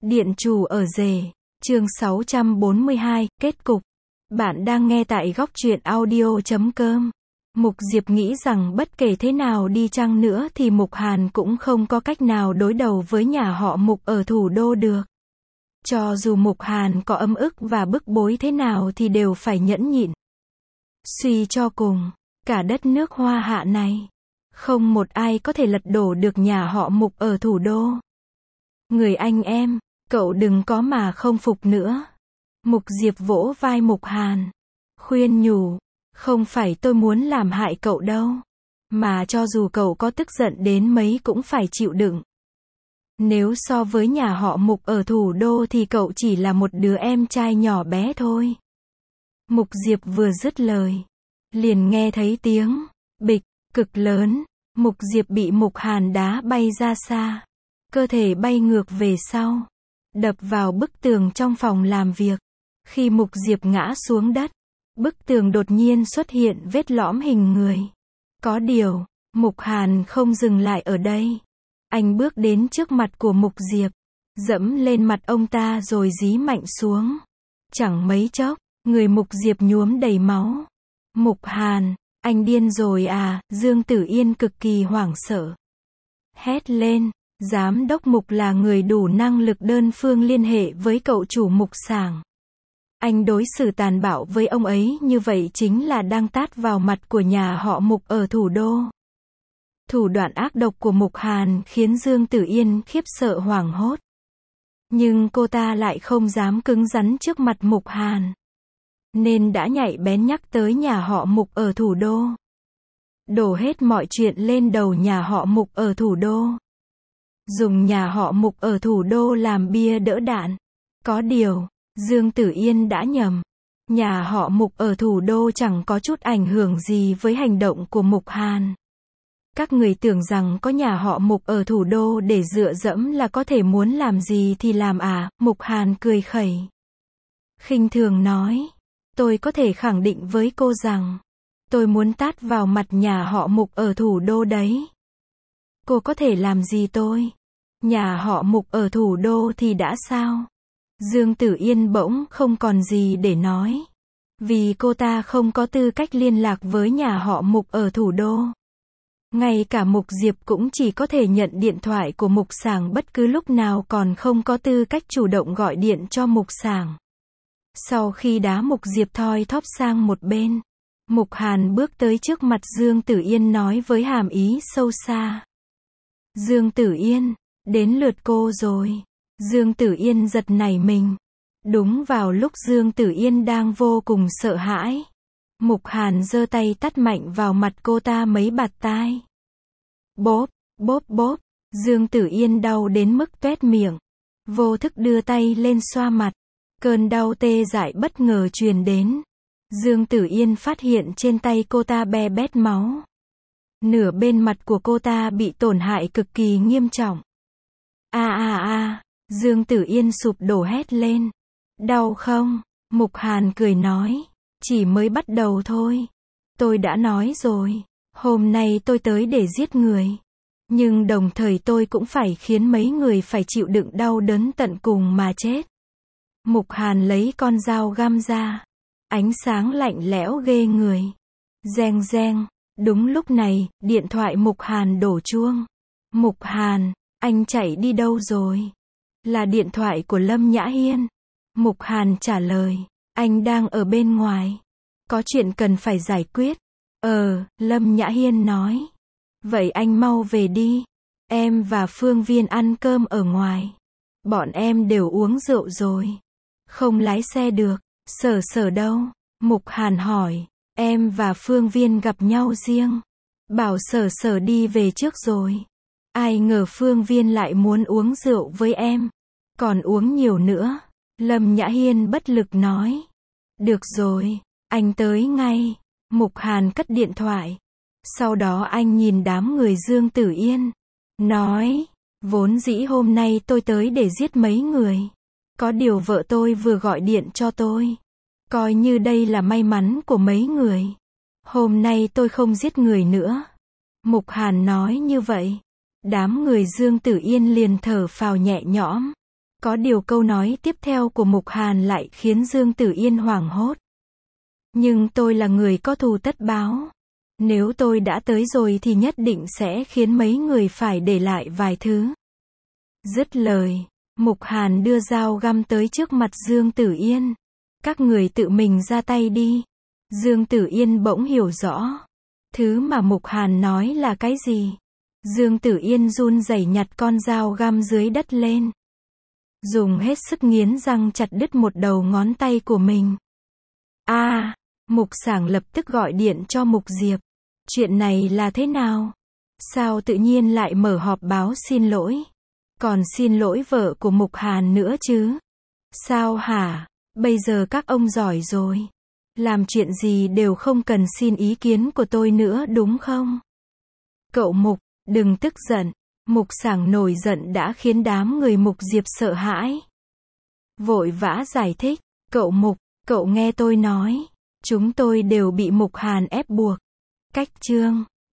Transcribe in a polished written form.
Điện chủ ở rể, chương 642, kết cục. Bạn đang nghe tại góc truyện audio.com. Mục Diệp nghĩ rằng bất kể thế nào đi chăng nữa thì Mục Hàn cũng không có cách nào đối đầu với nhà họ Mục ở thủ đô được. Cho dù Mục Hàn có ấm ức và bức bối thế nào thì đều phải nhẫn nhịn. Suy cho cùng, cả đất nước Hoa Hạ này, không một ai có thể lật đổ được nhà họ Mục ở thủ đô. Người anh em, cậu đừng có mà không phục nữa. Mục Diệp vỗ vai Mục Hàn, khuyên nhủ, không phải tôi muốn làm hại cậu đâu, mà cho dù cậu có tức giận đến mấy cũng phải chịu đựng. Nếu so với nhà họ Mục ở thủ đô thì cậu chỉ là một đứa em trai nhỏ bé thôi. Mục Diệp vừa dứt lời, liền nghe thấy tiếng bịch cực lớn, Mục Diệp bị Mục Hàn đá bay ra xa, cơ thể bay ngược về sau, đập vào bức tường trong phòng làm việc. Khi Mục Diệp ngã xuống đất, bức tường đột nhiên xuất hiện vết lõm hình người. Có điều, Mục Hàn không dừng lại ở đây. Anh bước đến trước mặt của Mục Diệp, dẫm lên mặt ông ta rồi dí mạnh xuống. Chẳng mấy chốc, người Mục Diệp nhuốm đầy máu. Mục Hàn, anh điên rồi à? Dương Tử Yên cực kỳ hoảng sợ, hét lên. Giám đốc Mục là người đủ năng lực đơn phương liên hệ với cậu chủ Mục Sảng. Anh đối xử tàn bạo với ông ấy như vậy chính là đang tát vào mặt của nhà họ Mục ở thủ đô. Thủ đoạn ác độc của Mục Hàn khiến Dương Tử Yên khiếp sợ hoảng hốt. Nhưng cô ta lại không dám cứng rắn trước mặt Mục Hàn, nên đã nhạy bén nhắc tới nhà họ Mục ở thủ đô. Đổ hết mọi chuyện lên đầu nhà họ Mục ở thủ đô. Dùng nhà họ Mục ở thủ đô làm bia đỡ đạn. Có điều, Dương Tử Yên đã nhầm. Nhà họ Mục ở thủ đô chẳng có chút ảnh hưởng gì với hành động của Mục Hàn. Các người tưởng rằng có nhà họ Mục ở thủ đô để dựa dẫm là có thể muốn làm gì thì làm à? Mục Hàn cười khẩy, khinh thường nói, tôi có thể khẳng định với cô rằng, tôi muốn tát vào mặt nhà họ Mục ở thủ đô đấy. Cô có thể làm gì tôi? Nhà họ Mục ở thủ đô thì đã sao? Dương Tử Yên bỗng không còn gì để nói. Vì cô ta không có tư cách liên lạc với nhà họ Mục ở thủ đô. Ngay cả Mục Diệp cũng chỉ có thể nhận điện thoại của Mục Sảng bất cứ lúc nào, còn không có tư cách chủ động gọi điện cho Mục Sảng. Sau khi đá Mục Diệp thoi thóp sang một bên, Mục Hàn bước tới trước mặt Dương Tử Yên nói với hàm ý sâu xa. Dương Tử Yên, đến lượt cô rồi. Dương Tử Yên giật nảy mình. Đúng vào lúc Dương Tử Yên đang vô cùng sợ hãi, Mục Hàn giơ tay tát mạnh vào mặt cô ta mấy bạt tai. Bóp, bóp bóp, Dương Tử Yên đau đến mức toét miệng. Vô thức đưa tay lên xoa mặt. Cơn đau tê dại bất ngờ truyền đến. Dương Tử Yên phát hiện trên tay cô ta be bét máu. Nửa bên mặt của cô ta bị tổn hại cực kỳ nghiêm trọng. Dương Tử Yên sụp đổ hét lên. Đau không? Mục Hàn cười nói, chỉ mới bắt đầu thôi. Tôi đã nói rồi, hôm nay tôi tới để giết người. Nhưng đồng thời tôi cũng phải khiến mấy người phải chịu đựng đau đớn tận cùng mà chết. Mục Hàn lấy con dao găm ra. Ánh sáng lạnh lẽo ghê người. Reng reng. Đúng lúc này, điện thoại Mục Hàn đổ chuông. Mục Hàn, anh chạy đi đâu rồi? Là điện thoại của Lâm Nhã Hiên. Mục Hàn trả lời, anh đang ở bên ngoài. Có chuyện cần phải giải quyết. Lâm Nhã Hiên nói. Vậy anh mau về đi. Em và Phương Viên ăn cơm ở ngoài. Bọn em đều uống rượu rồi. Không lái xe được. Sở đâu? Mục Hàn hỏi. Em và Phương Viên gặp nhau riêng. Bảo Sở đi về trước rồi. Ai ngờ Phương Viên lại muốn uống rượu với em. Còn uống nhiều nữa. Lâm Nhã Hiên bất lực nói. Được rồi, anh tới ngay. Mục Hàn cất điện thoại. Sau đó anh nhìn đám người Dương Tử Yên, nói, vốn dĩ hôm nay tôi tới để giết mấy người. Có điều vợ tôi vừa gọi điện cho tôi. Coi như đây là may mắn của mấy người. Hôm nay tôi không giết người nữa. Mục Hàn nói như vậy. Đám người Dương Tử Yên liền thở phào nhẹ nhõm. Có điều câu nói tiếp theo của Mục Hàn lại khiến Dương Tử Yên hoảng hốt. Nhưng tôi là người có thù tất báo. Nếu tôi đã tới rồi thì nhất định sẽ khiến mấy người phải để lại vài thứ. Dứt lời, Mục Hàn đưa dao găm tới trước mặt Dương Tử Yên. Các người tự mình ra tay đi. Dương Tử Yên bỗng hiểu rõ. Thứ mà Mục Hàn nói là cái gì? Dương Tử Yên run rẩy nhặt con dao găm dưới đất lên. Dùng hết sức nghiến răng chặt đứt một đầu ngón tay của mình. Mục Sảng lập tức gọi điện cho Mục Diệp. Chuyện này là thế nào? Sao tự nhiên lại mở họp báo xin lỗi? Còn xin lỗi vợ của Mục Hàn nữa chứ? Sao hả? Bây giờ các ông giỏi rồi. Làm chuyện gì đều không cần xin ý kiến của tôi nữa đúng không? Cậu Mục, đừng tức giận. Mục Sảng nổi giận đã khiến đám người Mục Diệp sợ hãi. Vội vã giải thích. Cậu Mục, cậu nghe tôi nói. Chúng tôi đều bị Mục Hàn ép buộc. Cách chương